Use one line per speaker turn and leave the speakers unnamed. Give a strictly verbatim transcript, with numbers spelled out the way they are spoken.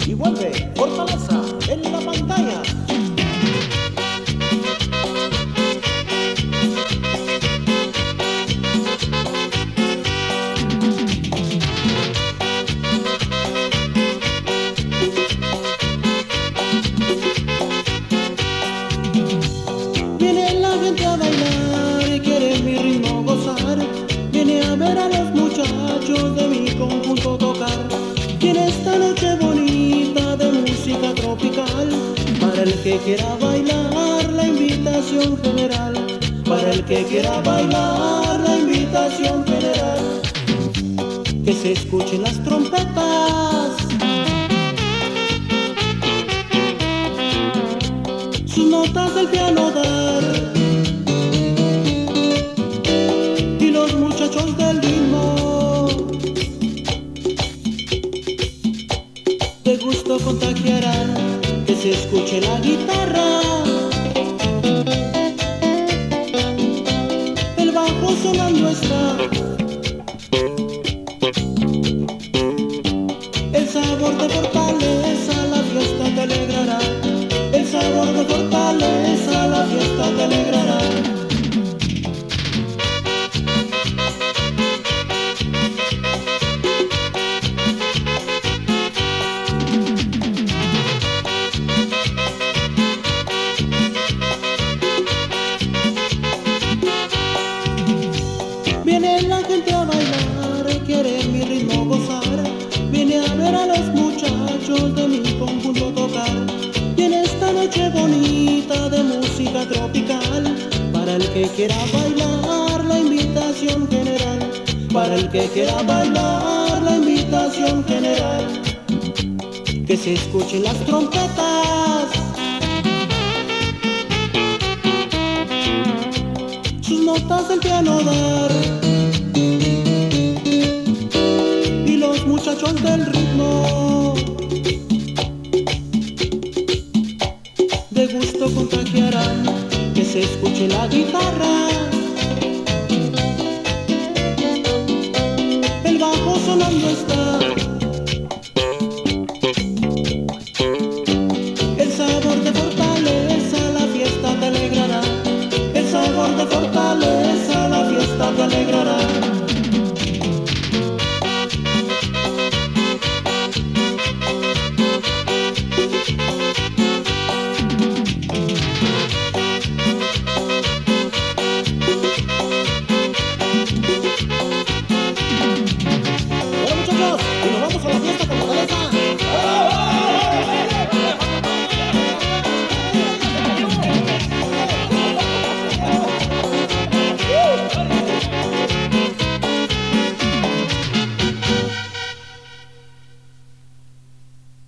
y vuelve Fortaleza en la pantalla.
Viene la gente a bailar y quiere mi ritmo gozar. Viene a ver a los muchachos de mi conjunto tocar. Tiene esta noche bonita de música tropical. Para el que quiera bailar la invitación general. Para el que quiera bailar la invitación general. Que se escuchen las trompetas, sus notas del piano dar, y los muchachos del ritmo de gusto contagiarán. Que se escuche la guitarra, el bajo sonando está, el sabor de Fortaleza la fiesta te alegrará. El sabor de Fortaleza la fiesta te alegrará. Viene la gente a bailar, quiere mi ritmo gozar. Viene a ver a los muchachos de mi conjunto tocar. Viene esta noche bonita de música tropical. Para el que quiera bailar la invitación general. Para el que quiera bailar la invitación general. Que se escuchen las trompetas, sus notas del piano dar, y los muchachos del ritmo de gusto contagiarán. Que se escuche la guitarra, el bajo sonando está, el sabor de Fortaleza la fiesta te alegrará. El sabor de Fortaleza la fiesta te alegrará.
Bueno, muchachos, y nos vamos a la fiesta con la